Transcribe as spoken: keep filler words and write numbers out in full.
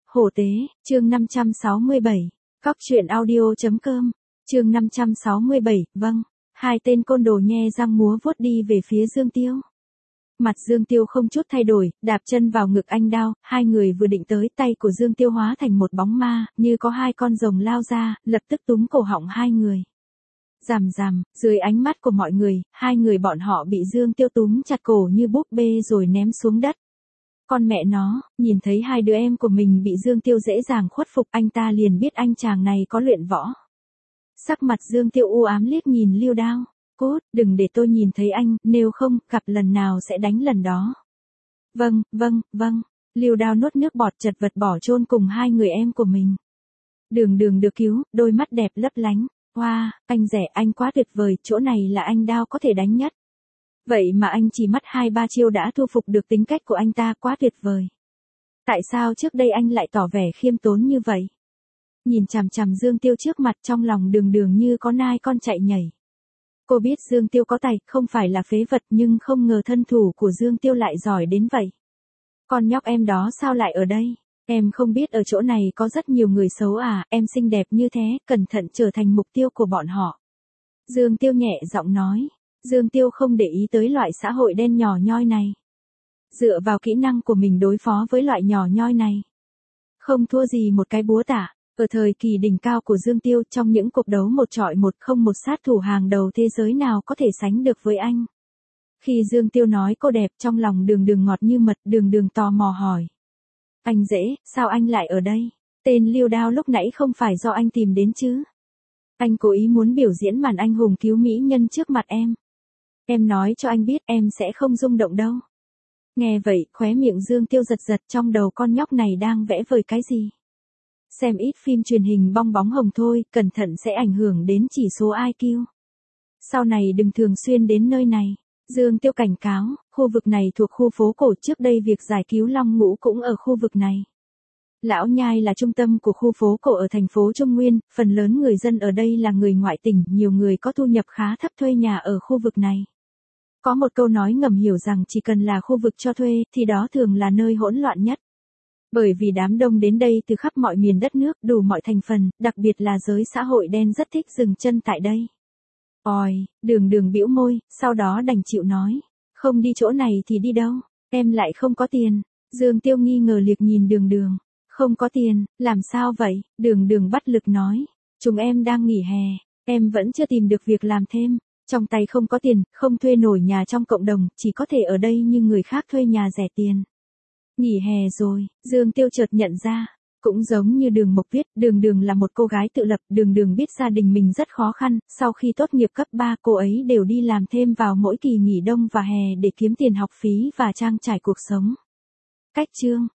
Hổ tế, chương năm trăm sáu mươi bảy. Cóc truyện audio.com, chương năm trăm sáu mươi bảy, vâng. Hai tên côn đồ nhe răng múa vuốt đi về phía Dương Tiêu. Mặt Dương Tiêu không chút thay đổi, đạp chân vào ngực anh đao, hai người vừa định tới, tay của Dương Tiêu hóa thành một bóng ma, như có hai con rồng lao ra, lập tức túm cổ họng hai người. Rằm rằm, dưới ánh mắt của mọi người, hai người bọn họ bị Dương Tiêu túm chặt cổ như búp bê rồi ném xuống đất. Con mẹ nó, nhìn thấy hai đứa em của mình bị Dương Tiêu dễ dàng khuất phục, anh ta liền biết anh chàng này có luyện võ. Sắc mặt Dương Tiêu u ám liếc nhìn Liêu Đao, cốt, đừng để tôi nhìn thấy anh, nếu không, gặp lần nào sẽ đánh lần đó. Vâng, vâng, vâng, Liêu Đao nuốt nước bọt chật vật bỏ chôn cùng hai người em của mình. Đường Đường được cứu, đôi mắt đẹp lấp lánh, hoa, wow, anh rẻ, anh quá tuyệt vời, chỗ này là anh Đao có thể đánh nhất. Vậy mà anh chỉ mất hai ba chiêu đã thu phục được tính cách của anh ta, quá tuyệt vời. Tại sao trước đây anh lại tỏ vẻ khiêm tốn như vậy? Nhìn chằm chằm Dương Tiêu trước mặt, trong lòng Đường Đường như có nai con chạy nhảy. Cô biết Dương Tiêu có tài, không phải là phế vật, nhưng không ngờ thân thủ của Dương Tiêu lại giỏi đến vậy. Con nhóc em đó sao lại ở đây? Em không biết ở chỗ này có rất nhiều người xấu à, em xinh đẹp như thế, cẩn thận trở thành mục tiêu của bọn họ. Dương Tiêu nhẹ giọng nói. Dương Tiêu không để ý tới loại xã hội đen nhỏ nhoi này. Dựa vào kỹ năng của mình đối phó với loại nhỏ nhoi này, không thua gì một cái búa tạ. Ở thời kỳ đỉnh cao của Dương Tiêu, trong những cuộc đấu một chọi một, không một sát thủ hàng đầu thế giới nào có thể sánh được với anh. Khi Dương Tiêu nói cô đẹp, trong lòng Đường Đường ngọt như mật, Đường Đường tò mò hỏi. Anh dễ, sao anh lại ở đây? Tên Liêu Đao lúc nãy không phải do anh tìm đến chứ? Anh cố ý muốn biểu diễn màn anh hùng cứu mỹ nhân trước mặt em. Em nói cho anh biết em sẽ không rung động đâu. Nghe vậy, khóe miệng Dương Tiêu giật giật, trong đầu con nhóc này đang vẽ vời cái gì? Xem ít phim truyền hình bong bóng hồng thôi, cẩn thận sẽ ảnh hưởng đến chỉ số i kiu. Sau này đừng thường xuyên đến nơi này. Dương Tiêu cảnh cáo, khu vực này thuộc khu phố cổ, trước đây việc giải cứu Long Ngũ cũng ở khu vực này. Lão Nhai là trung tâm của khu phố cổ ở thành phố Trung Nguyên, phần lớn người dân ở đây là người ngoại tỉnh, nhiều người có thu nhập khá thấp thuê nhà ở khu vực này. Có một câu nói ngầm hiểu rằng chỉ cần là khu vực cho thuê, thì đó thường là nơi hỗn loạn nhất. Bởi vì đám đông đến đây từ khắp mọi miền đất nước, đủ mọi thành phần, đặc biệt là giới xã hội đen rất thích dừng chân tại đây. Ôi, Đường Đường bĩu môi, sau đó đành chịu nói. Không đi chỗ này thì đi đâu, em lại không có tiền. Dương Tiêu nghi ngờ liếc nhìn Đường Đường. Không có tiền, làm sao vậy? Đường Đường bắt lực nói. Chúng em đang nghỉ hè, em vẫn chưa tìm được việc làm thêm. Trong tay không có tiền, không thuê nổi nhà trong cộng đồng, chỉ có thể ở đây như người khác thuê nhà rẻ tiền. Nghỉ hè rồi, Dương Tiêu chợt nhận ra. Cũng giống như Đường Mộc viết, Đường Đường là một cô gái tự lập, Đường Đường biết gia đình mình rất khó khăn, sau khi tốt nghiệp cấp ba cô ấy đều đi làm thêm vào mỗi kỳ nghỉ đông và hè để kiếm tiền học phí và trang trải cuộc sống. Cách chương.